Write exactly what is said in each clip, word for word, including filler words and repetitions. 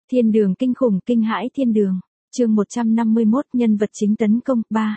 Thiên đường kinh khủng kinh hãi thiên đường. Chương một trăm năm mươi mốt nhân vật chính tấn công ba.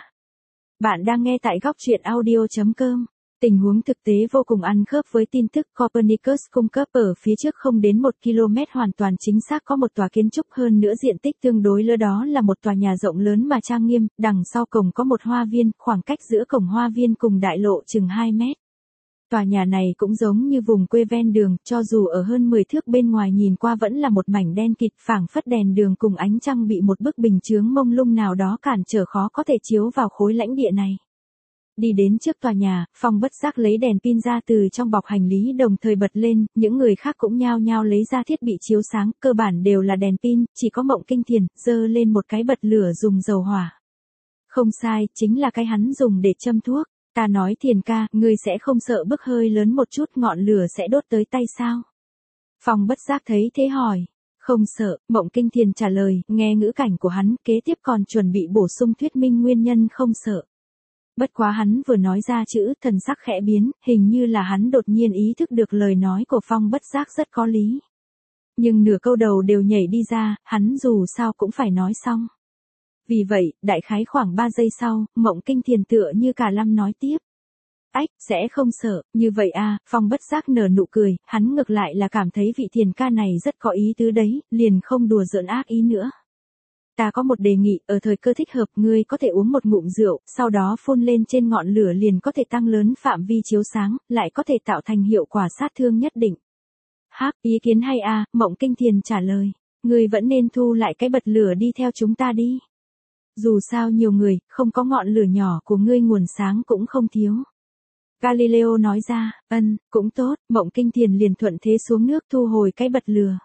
Bạn đang nghe tại góc truyện audio chấm com. Tình huống thực tế vô cùng ăn khớp với tin tức Copernicus cung cấp ở phía trước không đến một ki lô mét hoàn toàn chính xác có một tòa kiến trúc hơn nữa diện tích tương đối lớn, đó là một tòa nhà rộng lớn mà trang nghiêm, đằng sau cổng có một hoa viên, khoảng cách giữa cổng hoa viên cùng đại lộ chừng hai mét. Tòa nhà này cũng giống như vùng quê ven đường, cho dù ở hơn mười thước bên ngoài nhìn qua vẫn là một mảnh đen kịt, phảng phất đèn đường cùng ánh trăng bị một bức bình chướng mông lung nào đó cản trở khó có thể chiếu vào khối lãnh địa này. Đi đến trước tòa nhà, Phong bất giác lấy đèn pin ra từ trong bọc hành lý đồng thời bật lên, những người khác cũng nhao nhao lấy ra thiết bị chiếu sáng, cơ bản đều là đèn pin, chỉ có Mộng Kinh Thiền giơ lên một cái bật lửa dùng dầu hỏa. Không sai, chính là cái hắn dùng để châm thuốc. Ta nói Thiền ca, ngươi sẽ không sợ bức hơi lớn một chút ngọn lửa sẽ đốt tới tay sao? Phong bất giác thấy thế hỏi. Không sợ, Mộng Kinh Thiền trả lời, nghe ngữ cảnh của hắn, kế tiếp còn chuẩn bị bổ sung thuyết minh nguyên nhân không sợ. Bất quá hắn vừa nói ra chữ, thần sắc khẽ biến, hình như là hắn đột nhiên ý thức được lời nói của Phong bất giác rất có lý. Nhưng nửa câu đầu đều nhảy đi ra, hắn dù sao cũng phải nói xong. Vì vậy, đại khái khoảng ba giây sau, Mộng Kinh Thiền tựa như cả lâm nói tiếp. Ách, sẽ không sợ, như vậy à, Phong bất giác nở nụ cười, hắn ngược lại là cảm thấy vị Thiền ca này rất có ý tứ đấy, liền không đùa giỡn ác ý nữa. Ta có một đề nghị, ở thời cơ thích hợp ngươi có thể uống một ngụm rượu, sau đó phun lên trên ngọn lửa liền có thể tăng lớn phạm vi chiếu sáng, lại có thể tạo thành hiệu quả sát thương nhất định. Hắc, ý kiến hay à, Mộng Kinh Thiền trả lời, ngươi vẫn nên thu lại cái bật lửa đi theo chúng ta đi. Dù sao nhiều người, không có ngọn lửa nhỏ của ngươi nguồn sáng cũng không thiếu. Galileo nói ra, ân, cũng tốt, Mộng Kinh Thiền liền thuận thế xuống nước thu hồi cái bật lửa.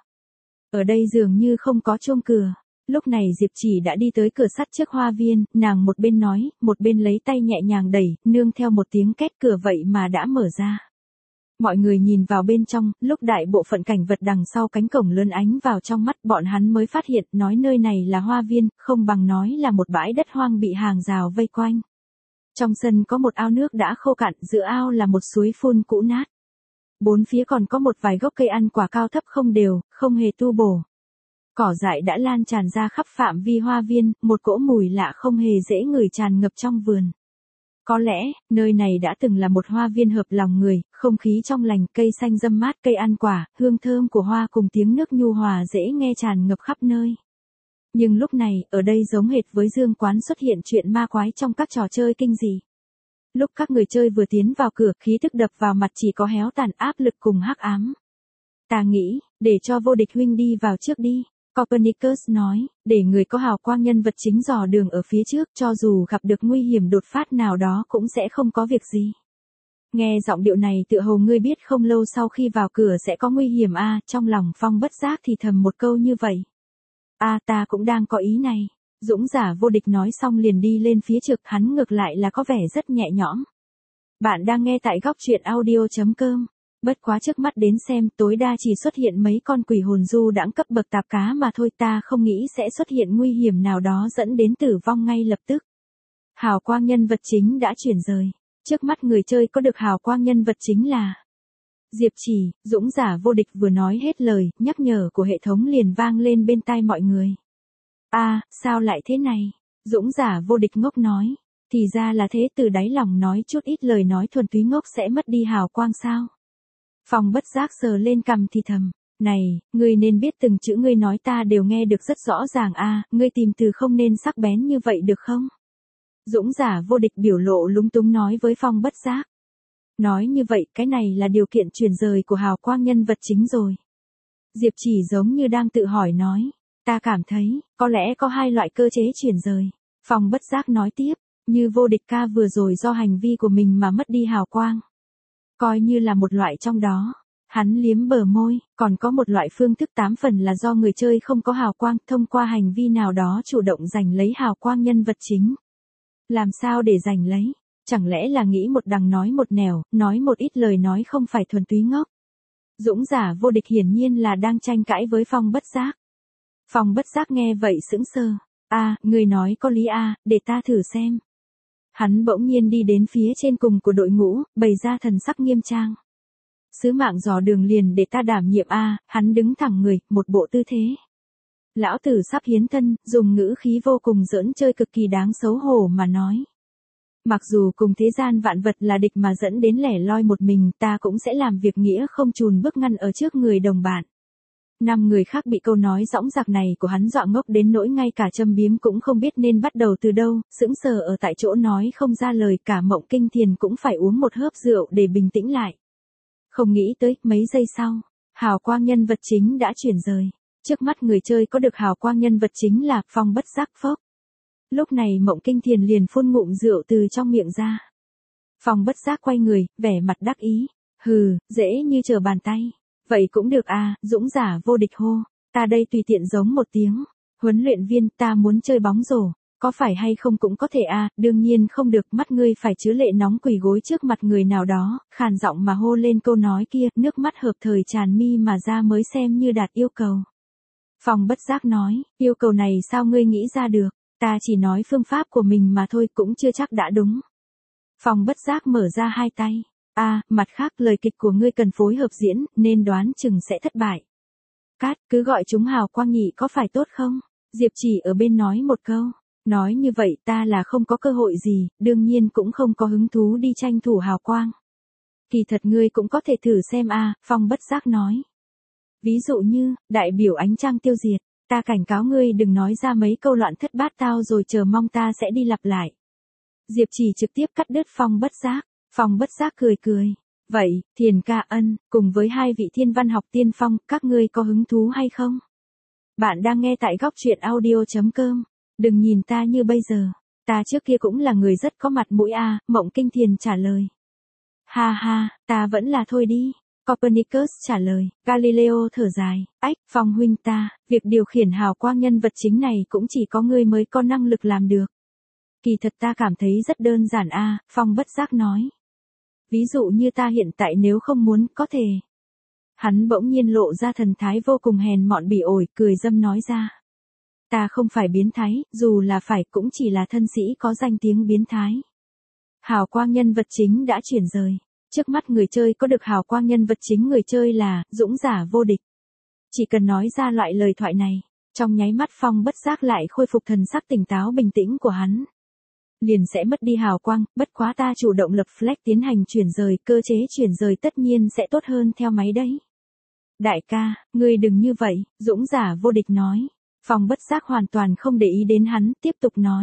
Ở đây dường như không có chuông cửa. Lúc này Diệp Chỉ đã đi tới cửa sắt trước hoa viên, nàng một bên nói, một bên lấy tay nhẹ nhàng đẩy, nương theo một tiếng két cửa vậy mà đã mở ra. Mọi người nhìn vào bên trong, lúc đại bộ phận cảnh vật đằng sau cánh cổng lớn ánh vào trong mắt bọn hắn mới phát hiện, nói nơi này là hoa viên, không bằng nói là một bãi đất hoang bị hàng rào vây quanh. Trong sân có một ao nước đã khô cạn, giữa ao là một suối phun cũ nát. Bốn phía còn có một vài gốc cây ăn quả cao thấp không đều, không hề tu bổ. Cỏ dại đã lan tràn ra khắp phạm vi hoa viên, một cỗ mùi lạ không hề dễ ngửi tràn ngập trong vườn. Có lẽ, nơi này đã từng là một hoa viên hợp lòng người, không khí trong lành, cây xanh râm mát, cây ăn quả, hương thơm của hoa cùng tiếng nước nhu hòa dễ nghe tràn ngập khắp nơi. Nhưng lúc này, ở đây giống hệt với Dương Quán xuất hiện chuyện ma quái trong các trò chơi kinh dị. Lúc các người chơi vừa tiến vào cửa, khí thức đập vào mặt chỉ có héo tàn, áp lực cùng hắc ám. Ta nghĩ, để cho Vô Địch huynh đi vào trước đi. Copernicus nói, để người có hào quang nhân vật chính dò đường ở phía trước, cho dù gặp được nguy hiểm đột phát nào đó cũng sẽ không có việc gì. Nghe giọng điệu này tựa hồ ngươi biết không lâu sau khi vào cửa sẽ có nguy hiểm a à, trong lòng Phong bất giác thì thầm một câu như vậy. A à, ta cũng đang có ý này. Dũng giả Vô Địch nói xong liền đi lên phía trước, hắn ngược lại là có vẻ rất nhẹ nhõm. Bạn đang nghe tại góc truyện audio chấm com. Bất quá trước mắt đến xem tối đa chỉ xuất hiện mấy con quỷ hồn du đãng cấp bậc tạp cá mà thôi, ta không nghĩ sẽ xuất hiện nguy hiểm nào đó dẫn đến tử vong ngay lập tức. Hào quang nhân vật chính đã chuyển rời. Trước mắt người chơi có được hào quang nhân vật chính là Diệp Chỉ. Dũng giả Vô Địch vừa nói hết lời, nhắc nhở của hệ thống liền vang lên bên tai mọi người. A, à, sao lại thế này? Dũng giả Vô Địch ngốc nói. Thì ra là thế, từ đáy lòng nói chút ít lời nói thuần túy ngốc sẽ mất đi hào quang sao? Phong bất giác sờ lên cằm thì thầm, này, ngươi nên biết từng chữ ngươi nói ta đều nghe được rất rõ ràng a, à, ngươi tìm từ không nên sắc bén như vậy được không? Dũng giả Vô Địch biểu lộ lúng túng nói với Phong bất giác. Nói như vậy, cái này là điều kiện chuyển rời của hào quang nhân vật chính rồi. Diệp Chỉ giống như đang tự hỏi nói, ta cảm thấy, có lẽ có hai loại cơ chế chuyển rời. Phong bất giác nói tiếp, như Vô Địch ca vừa rồi do hành vi của mình mà mất đi hào quang. Coi như là một loại trong đó. Hắn liếm bờ môi, còn có một loại phương thức tám phần là do người chơi không có hào quang, thông qua hành vi nào đó chủ động giành lấy hào quang nhân vật chính. Làm sao để giành lấy? Chẳng lẽ là nghĩ một đằng nói một nẻo, nói một ít lời nói không phải thuần túy ngốc? Dũng giả Vô Địch hiển nhiên là đang tranh cãi với Phong bất giác. Phong bất giác nghe vậy sững sờ. A, à, người nói có lý a, à, để ta thử xem. Hắn bỗng nhiên đi đến phía trên cùng của đội ngũ, bày ra thần sắc nghiêm trang. Sứ mạng dò đường liền để ta đảm nhiệm a, à, hắn đứng thẳng người, một bộ tư thế. Lão tử sắp hiến thân, dùng ngữ khí vô cùng giỡn chơi cực kỳ đáng xấu hổ mà nói. Mặc dù cùng thế gian vạn vật là địch mà dẫn đến lẻ loi một mình, ta cũng sẽ làm việc nghĩa không chùn bước ngăn ở trước người đồng bạn. Năm người khác bị câu nói dõng dạc này của hắn dọa ngốc đến nỗi ngay cả châm biếm cũng không biết nên bắt đầu từ đâu, sững sờ ở tại chỗ nói không ra lời, cả Mộng Kinh Thiền cũng phải uống một hớp rượu để bình tĩnh lại. Không nghĩ tới, mấy giây sau, hào quang nhân vật chính đã chuyển rời. Trước mắt người chơi có được hào quang nhân vật chính là Phong bất giác phốc. Lúc này Mộng Kinh Thiền liền phun ngụm rượu từ trong miệng ra. Phong bất giác quay người, vẻ mặt đắc ý. Hừ, dễ như trở bàn tay. Vậy cũng được à, dũng giả vô địch hô. Ta đây tùy tiện giống một tiếng. Huấn luyện viên, ta muốn chơi bóng rổ. Có phải hay không cũng có thể à, đương nhiên không được, mắt ngươi phải chứa lệ nóng quỳ gối trước mặt người nào đó, khàn giọng mà hô lên câu nói kia, nước mắt hợp thời tràn mi mà ra mới xem như đạt yêu cầu. Phong bất giác nói, yêu cầu này sao ngươi nghĩ ra được, ta chỉ nói phương pháp của mình mà thôi, cũng chưa chắc đã đúng. Phong bất giác mở ra hai tay, à, mặt khác lời kịch của ngươi cần phối hợp diễn, nên đoán chừng sẽ thất bại. Cát, cứ gọi chúng hào quang nhị có phải tốt không? Diệp Chỉ ở bên nói một câu, nói như vậy ta là không có cơ hội gì, đương nhiên cũng không có hứng thú đi tranh thủ hào quang. Kỳ thật ngươi cũng có thể thử xem a, Phong bất giác nói. Ví dụ như, đại biểu ánh trăng tiêu diệt, ta cảnh cáo ngươi đừng nói ra mấy câu loạn thất bát tao rồi chờ mong ta sẽ đi lặp lại. Diệp Chỉ trực tiếp cắt đứt Phong bất giác, Phong bất giác cười cười. Vậy, Thiền Ca Ân, cùng với hai vị thiên văn học tiên phong, các ngươi có hứng thú hay không? Bạn đang nghe tại góc truyện audio chấm com. Đừng nhìn ta như bây giờ, ta trước kia cũng là người rất có mặt mũi a, à, Mộng Kinh Thiền trả lời. Ha ha, ta vẫn là thôi đi. Copernicus trả lời, Galileo thở dài, ách, Phong huynh ta, việc điều khiển hào quang nhân vật chính này cũng chỉ có ngươi mới có năng lực làm được. Kỳ thật ta cảm thấy rất đơn giản a, à, Phong bất giác nói. Ví dụ như ta hiện tại nếu không muốn, có thể. Hắn bỗng nhiên lộ ra thần thái vô cùng hèn mọn bỉ ổi, cười dâm nói ra. Ta không phải biến thái, dù là phải cũng chỉ là thân sĩ có danh tiếng biến thái. Hào quang nhân vật chính đã chuyển rời. Trước mắt người chơi có được hào quang nhân vật chính người chơi là dũng giả vô địch. Chỉ cần nói ra loại lời thoại này, trong nháy mắt Phong bất giác lại khôi phục thần sắc tỉnh táo bình tĩnh của hắn. Liền sẽ mất đi hào quang, bất quá ta chủ động lập flag tiến hành chuyển rời, cơ chế chuyển rời tất nhiên sẽ tốt hơn theo máy đấy. Đại ca, ngươi đừng như vậy, dũng giả vô địch nói. Phong bất giác hoàn toàn không để ý đến hắn, tiếp tục nói.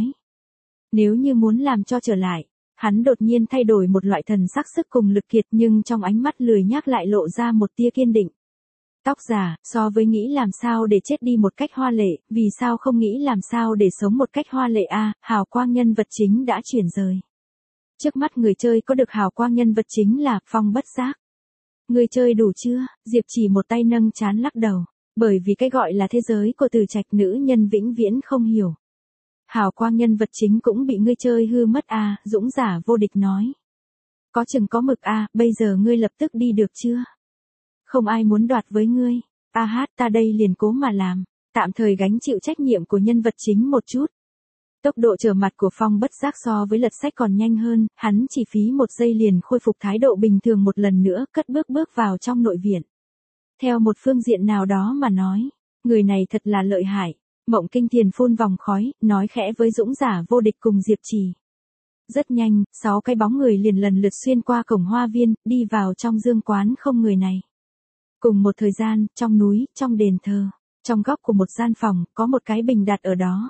Nếu như muốn làm cho trở lại, hắn đột nhiên thay đổi một loại thần sắc sức cùng lực kiệt nhưng trong ánh mắt lười nhác lại lộ ra một tia kiên định. Tóc giả, so với nghĩ làm sao để chết đi một cách hoa lệ, vì sao không nghĩ làm sao để sống một cách hoa lệ a, à, hào quang nhân vật chính đã chuyển rời. Trước mắt người chơi có được hào quang nhân vật chính là Phong bất giác. Người chơi đủ chưa? Diệp Chỉ một tay nâng trán lắc đầu. Bởi vì cái gọi là thế giới của Từ Trạch nữ nhân vĩnh viễn không hiểu. Hào quang nhân vật chính cũng bị ngươi chơi hư mất à, dũng giả vô địch nói. Có chừng có mực à, bây giờ ngươi lập tức đi được chưa? Không ai muốn đoạt với ngươi. A hát ta đây liền cố mà làm, tạm thời gánh chịu trách nhiệm của nhân vật chính một chút. Tốc độ trở mặt của Phong bất giác so với lật sách còn nhanh hơn, hắn chỉ phí một giây liền khôi phục thái độ bình thường một lần nữa, cất bước bước vào trong nội viện. Theo một phương diện nào đó mà nói, người này thật là lợi hại. Mộng Kinh Thiền phun vòng khói, nói khẽ với dũng giả vô địch cùng Diệp Chỉ. Rất nhanh, sáu cái bóng người liền lần lượt xuyên qua cổng hoa viên, đi vào trong dương quán không người này. Cùng một thời gian, trong núi, trong đền thờ, trong góc của một gian phòng, có một cái bình đặt ở đó.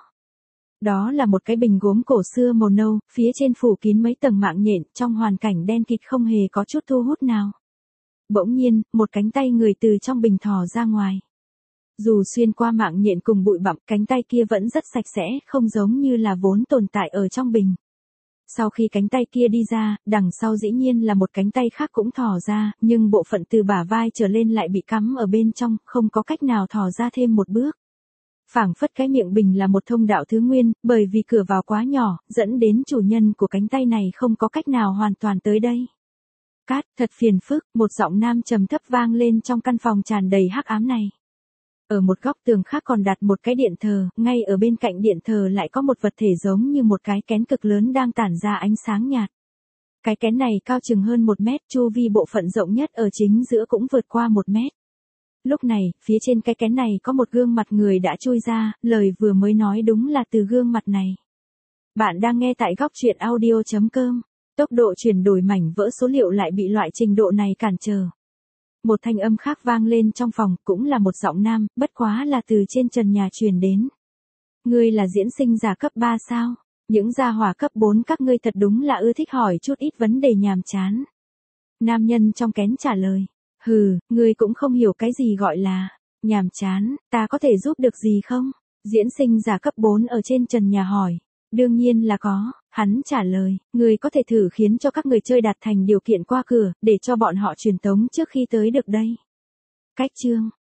Đó là một cái bình gốm cổ xưa màu nâu, phía trên phủ kín mấy tầng mạng nhện, trong hoàn cảnh đen kịt không hề có chút thu hút nào. Bỗng nhiên, một cánh tay người từ trong bình thò ra ngoài. Dù xuyên qua mạng nhện cùng bụi bặm, cánh tay kia vẫn rất sạch sẽ, không giống như là vốn tồn tại ở trong bình. Sau khi cánh tay kia đi ra, đằng sau dĩ nhiên là một cánh tay khác cũng thò ra, nhưng bộ phận từ bả vai trở lên lại bị cắm ở bên trong, không có cách nào thò ra thêm một bước. Phảng phất cái miệng bình là một thông đạo thứ nguyên, bởi vì cửa vào quá nhỏ, dẫn đến chủ nhân của cánh tay này không có cách nào hoàn toàn tới đây. Cát, thật phiền phức, một giọng nam trầm thấp vang lên trong căn phòng tràn đầy hắc ám này. Ở một góc tường khác còn đặt một cái điện thờ, ngay ở bên cạnh điện thờ lại có một vật thể giống như một cái kén cực lớn đang tản ra ánh sáng nhạt. Cái kén này cao chừng hơn một mét, chu vi bộ phận rộng nhất ở chính giữa cũng vượt qua một mét. Lúc này, phía trên cái kén này có một gương mặt người đã chui ra, lời vừa mới nói đúng là từ gương mặt này. Bạn đang nghe tại góc truyện audio chấm com. Tốc độ chuyển đổi mảnh vỡ số liệu lại bị loại trình độ này cản trở. Một thanh âm khác vang lên trong phòng, cũng là một giọng nam, bất quá là từ trên trần nhà truyền đến. Ngươi là diễn sinh giả cấp ba sao? Những gia hỏa cấp bốn các ngươi thật đúng là ưa thích hỏi chút ít vấn đề nhàm chán. Nam nhân trong kén trả lời. Hừ, ngươi cũng không hiểu cái gì gọi là nhàm chán, ta có thể giúp được gì không? Diễn sinh giả cấp bốn ở trên trần nhà hỏi. Đương nhiên là có, hắn trả lời, ngươi có thể thử khiến cho các người chơi đạt thành điều kiện qua cửa, để cho bọn họ truyền tống trước khi tới được đây. Cách chương,